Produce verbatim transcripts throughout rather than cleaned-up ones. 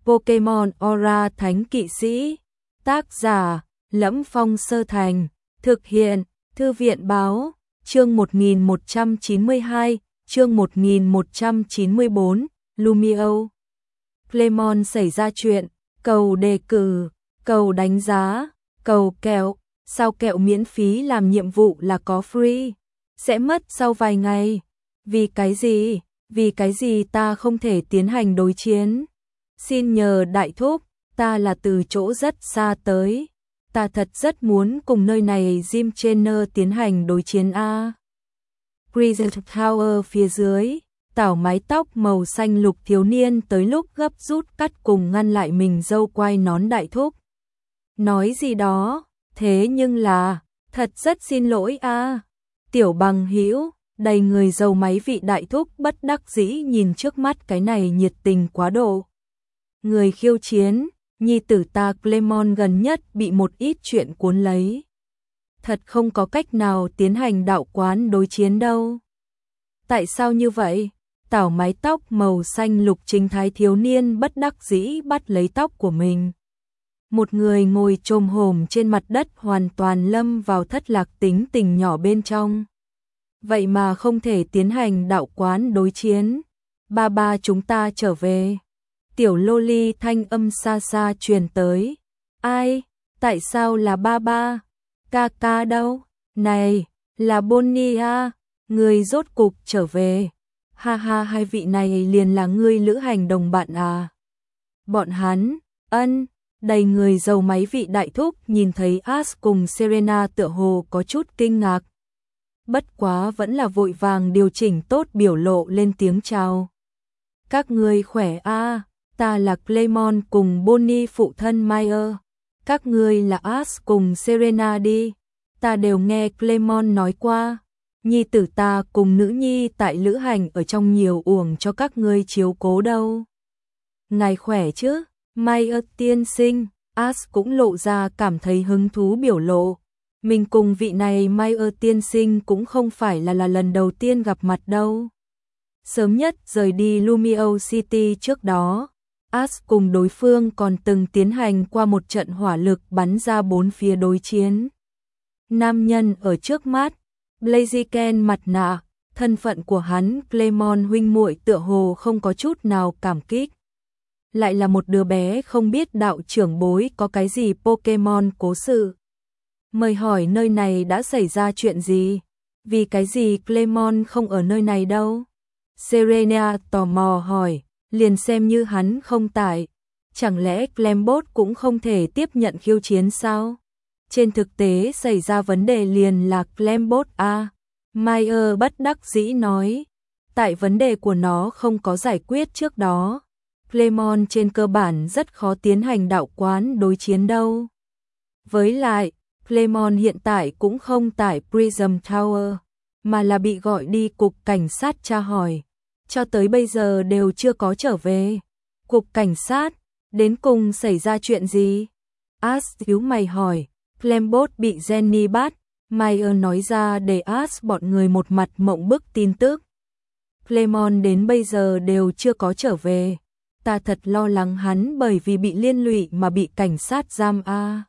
Pokemon Aura Thánh Kỵ Sĩ. Tác giả Lẫm Phong Sơ Thành. Thực hiện Thư viện Báo. Chương một nghìn một trăm chín mươi hai, chương một nghìn một trăm chín mươi bốn, Lumio. Clemon xảy ra chuyện, cầu đề cử, cầu đánh giá, cầu kẹo, sao kẹo miễn phí làm nhiệm vụ là có free, sẽ mất sau vài ngày. Vì cái gì? Vì cái gì ta không thể tiến hành đối chiến? Xin nhờ đại thúc, ta là từ chỗ rất xa tới. Ta thật rất muốn cùng nơi này Jim Trainer tiến hành đối chiến A. Prison Tower phía dưới, tảo mái tóc màu xanh lục thiếu niên tới lúc gấp rút cắt cùng ngăn lại mình dâu quai nón đại thúc. Nói gì đó, thế nhưng là, thật rất xin lỗi A. Tiểu bằng hữu, đầy người dầu máy vị đại thúc bất đắc dĩ nhìn trước mắt cái này nhiệt tình quá độ. Người khiêu chiến, nhi tử ta Clemon gần nhất bị một ít chuyện cuốn lấy. Thật không có cách nào tiến hành đạo quán đối chiến đâu. Tại sao như vậy? Tảo mái tóc màu xanh lục chính thái thiếu niên bất đắc dĩ bắt lấy tóc của mình. Một người ngồi chồm hổm trên mặt đất hoàn toàn lâm vào thất lạc tính tình nhỏ bên trong. Vậy mà không thể tiến hành đạo quán đối chiến. Ba ba chúng ta trở về. Tiểu loli thanh âm xa xa truyền tới. Ai? Tại sao là ba ba? Ca ca đâu? Này, là Bonnie à? Người rốt cục trở về. Ha ha, hai vị này liền là ngươi lữ hành đồng bạn à? Bọn hắn, ân, đầy người dầu máy vị đại thúc nhìn thấy Ash cùng Serena tựa hồ có chút kinh ngạc. Bất quá vẫn là vội vàng điều chỉnh tốt biểu lộ lên tiếng chào. Các ngươi khỏe à? Ta là Clemon cùng Bonnie phụ thân Meyer. Các ngươi là Ash cùng Serena đi. Ta đều nghe Clemon nói qua. Nhi tử ta cùng nữ nhi tại lữ hành ở trong nhiều uổng cho các ngươi chiếu cố đâu. Ngài khỏe chứ? Meyer tiên sinh. Ash cũng lộ ra cảm thấy hứng thú biểu lộ. Mình cùng vị này Meyer tiên sinh cũng không phải là là lần đầu tiên gặp mặt đâu. Sớm nhất rời đi Lumio City trước đó, Ash cùng đối phương còn từng tiến hành qua một trận hỏa lực bắn ra bốn phía đối chiến. Nam nhân ở trước mắt, Blaziken mặt nạ, thân phận của hắn Clemon huynh muội tựa hồ không có chút nào cảm kích. Lại là một đứa bé không biết đạo trưởng bối có cái gì Pokemon cố sự. Mời hỏi nơi này đã xảy ra chuyện gì? Vì cái gì Clemon không ở nơi này đâu? Serena tò mò hỏi. Liền xem như hắn không tại, chẳng lẽ Clembot cũng không thể tiếp nhận khiêu chiến sao? Trên thực tế xảy ra vấn đề liền là Clembot a. Meyer bất đắc dĩ nói, tại vấn đề của nó không có giải quyết trước đó, Clemon trên cơ bản rất khó tiến hành đạo quán đối chiến đâu. Với lại, Clemon hiện tại cũng không tại Prism Tower, mà là bị gọi đi cục cảnh sát tra hỏi. Cho tới bây giờ đều chưa có trở về. Cục cảnh sát, đến cùng xảy ra chuyện gì? Ash nhíu mày hỏi. Clembot bị Jenny bắt. Meyer nói ra để Ash bọn người một mặt mộng bức tin tức. Clemon đến bây giờ đều chưa có trở về. Ta thật lo lắng hắn bởi vì bị liên lụy mà bị cảnh sát giam a.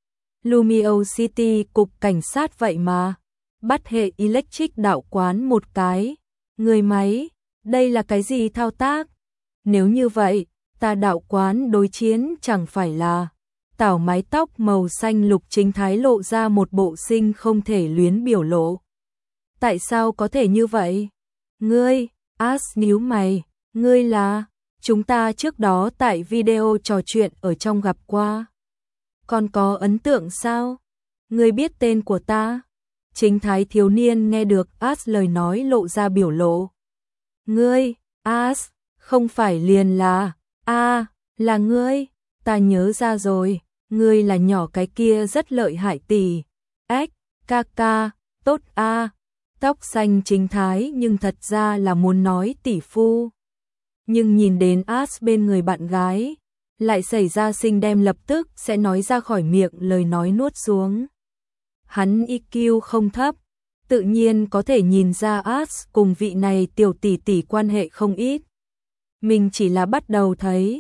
Lumio City cục cảnh sát vậy mà. Bắt hệ Electric đạo quán một cái. Người máy. Đây là cái gì thao tác? Nếu như vậy, ta đạo quán đối chiến chẳng phải là... Tảo mái tóc màu xanh lục chính thái lộ ra một bộ sinh không thể luyến biểu lộ. Tại sao có thể như vậy? Ngươi, Ash nhíu mày, ngươi là... Chúng ta trước đó tại video trò chuyện ở trong gặp qua. Còn có ấn tượng sao? Ngươi biết tên của ta? Chính thái thiếu niên nghe được Ash lời nói lộ ra biểu lộ. Ngươi, Ash, không phải liền là, a à, là ngươi, ta nhớ ra rồi, ngươi là nhỏ cái kia rất lợi hại tỷ, ếch, ca ca, tốt a, à. Tóc xanh chính thái nhưng thật ra là muốn nói tỷ phu. Nhưng nhìn đến Ash bên người bạn gái, lại xảy ra sinh đem lập tức sẽ nói ra khỏi miệng lời nói nuốt xuống. Hắn i kiu không thấp. Tự nhiên có thể nhìn ra Ash cùng vị này tiểu tỷ tỷ quan hệ không ít. Mình chỉ là bắt đầu thấy,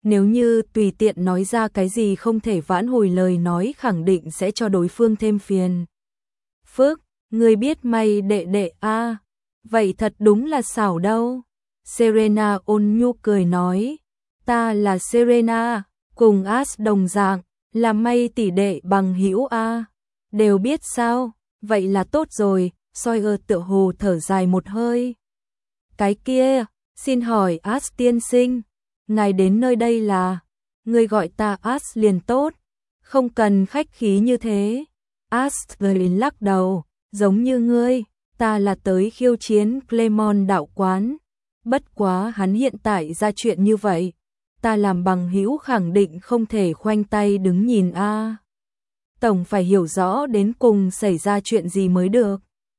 Nếu như tùy tiện nói ra cái gì không thể vãn hồi lời nói khẳng định sẽ cho đối phương thêm phiền. Phước, ngươi biết may đệ đệ a à? Vậy thật đúng là xảo đâu. Serena ôn nhu cười nói, ta là Serena, cùng As đồng dạng, là may tỷ đệ bằng hữu a à? Đều biết sao, vậy là tốt rồi. Sawyer tựa hồ thở dài một hơi. Cái kia, xin hỏi As tiên sinh, ngài đến nơi đây là, ngươi gọi ta As liền tốt, không cần khách khí như thế. As lắc đầu, giống như ngươi, ta là tới khiêu chiến Clemon đạo quán, bất quá hắn hiện tại ra chuyện như vậy, ta làm bằng hữu khẳng định không thể khoanh tay đứng nhìn a. À. Tổng phải hiểu rõ đến cùng xảy ra chuyện gì mới được.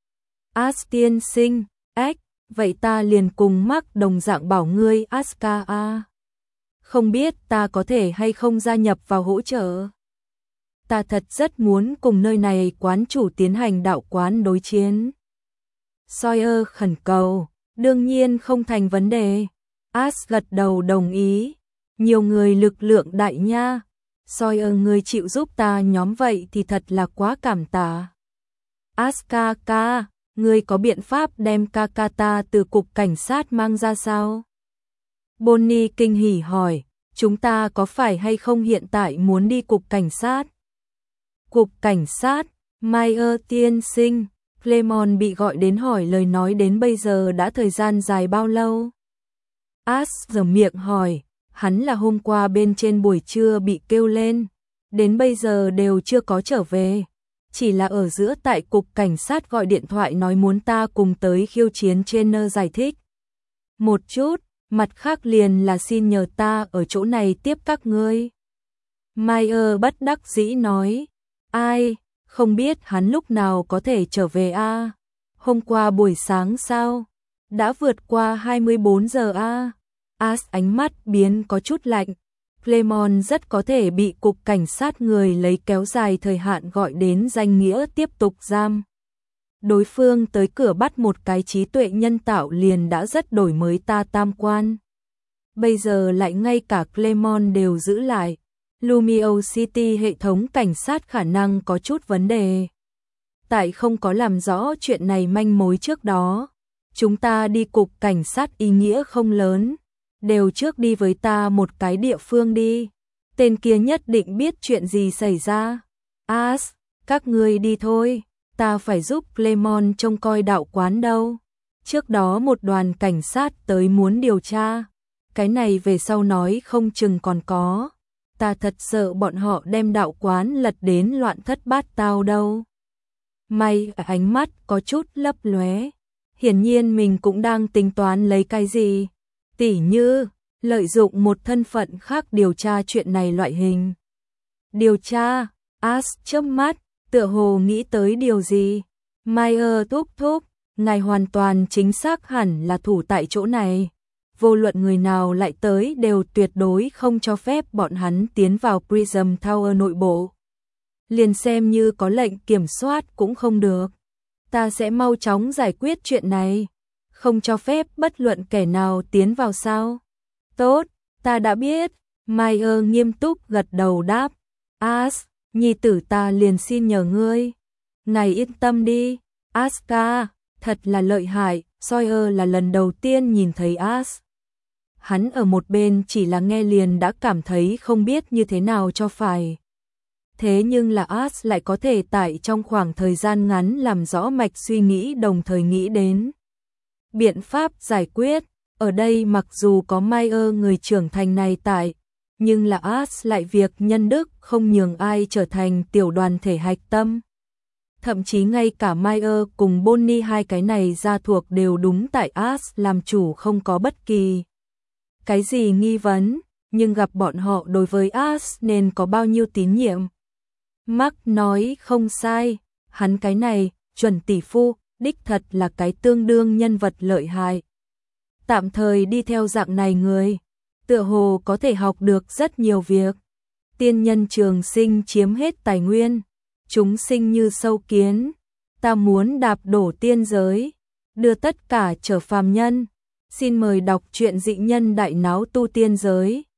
As tiên sinh, ếch, vậy ta liền cùng mắc đồng dạng bảo ngươi Aska a. Không biết ta có thể hay không gia nhập vào hỗ trợ. Ta thật rất muốn cùng nơi này quán chủ tiến hành đạo quán đối chiến. Sawyer khẩn cầu, đương nhiên không thành vấn đề. As gật đầu đồng ý. Nhiều người lực lượng đại nha. Sawyer ngươi chịu giúp ta nhóm vậy thì thật là quá cảm tạ. Aska ca, ngươi có biện pháp đem Kakata từ cục cảnh sát mang ra sao? Bonnie kinh hỉ hỏi, chúng ta có phải hay không hiện tại muốn đi cục cảnh sát? Cục cảnh sát, Meyer tiên sinh, Clemon bị gọi đến hỏi lời nói đến bây giờ đã thời gian dài bao lâu? As giở miệng hỏi, hắn là hôm qua bên trên buổi trưa bị kêu lên, đến bây giờ đều chưa có trở về. Chỉ là ở giữa tại cục cảnh sát gọi điện thoại nói muốn ta cùng tới khiêu chiến trainer giải thích. Một chút, mặt khác liền là xin nhờ ta ở chỗ này tiếp các ngươi. Meyer bất đắc dĩ nói, ai, không biết hắn lúc nào có thể trở về a? À? Hôm qua buổi sáng sao? Đã vượt qua hai mươi bốn giờ a? À? As ánh mắt biến có chút lạnh. Clemon rất có thể bị cục cảnh sát người lấy kéo dài thời hạn gọi đến danh nghĩa tiếp tục giam. Đối phương tới cửa bắt một cái trí tuệ nhân tạo liền đã rất đổi mới ta tam quan. Bây giờ lại ngay cả Clemon đều giữ lại. Lumio City hệ thống cảnh sát khả năng có chút vấn đề. Tại không có làm rõ chuyện này manh mối trước đó, chúng ta đi cục cảnh sát ý nghĩa không lớn. Đều trước đi với ta một cái địa phương đi. Tên kia nhất định biết chuyện gì xảy ra. As, các ngươi đi thôi. Ta phải giúp Clemon trông coi đạo quán đâu. Trước đó một đoàn cảnh sát tới muốn điều tra. Cái này về sau nói không chừng còn có. Ta thật sợ bọn họ đem đạo quán lật đến loạn thất bát tao đâu. May ánh mắt có chút lấp lóe. Hiển nhiên mình cũng đang tính toán lấy cái gì. Tỉ như, lợi dụng một thân phận khác điều tra chuyện này loại hình. Điều tra, As chớp mắt, tựa hồ nghĩ tới điều gì. Meyer thúc thúc, ngài hoàn toàn chính xác hẳn là thủ tại chỗ này. Vô luận người nào lại tới đều tuyệt đối không cho phép bọn hắn tiến vào Prism Tower nội bộ. Liền xem như có lệnh kiểm soát cũng không được. Ta sẽ mau chóng giải quyết chuyện này. Không cho phép bất luận kẻ nào tiến vào sao? Tốt, ta đã biết. Meyer nghiêm túc gật đầu đáp. As, nhi tử ta liền xin nhờ ngươi. Ngài yên tâm đi. Aska, thật là lợi hại. Sawyer là lần đầu tiên nhìn thấy As. Hắn ở một bên chỉ là nghe liền đã cảm thấy không biết như thế nào cho phải. Thế nhưng là As lại có thể tại trong khoảng thời gian ngắn làm rõ mạch suy nghĩ đồng thời nghĩ đến biện pháp giải quyết. Ở đây mặc dù có Meyer người trưởng thành này tại, nhưng là As lại việc nhân đức không nhường ai trở thành tiểu đoàn thể hạch tâm. Thậm chí ngay cả Meyer cùng Bonnie hai cái này gia thuộc đều đúng tại As làm chủ không có bất kỳ cái gì nghi vấn, nhưng gặp bọn họ đối với As nên có bao nhiêu tín nhiệm. Mark nói không sai, hắn cái này, chuẩn tỷ phu, đích thật là cái tương đương nhân vật lợi hại. Tạm thời đi theo dạng này người, tựa hồ có thể học được rất nhiều việc. Tiên nhân trường sinh chiếm hết tài nguyên, chúng sinh như sâu kiến, ta muốn đạp đổ tiên giới, đưa tất cả trở phàm nhân. Xin mời đọc truyện Dị Nhân Đại Náo Tu Tiên Giới.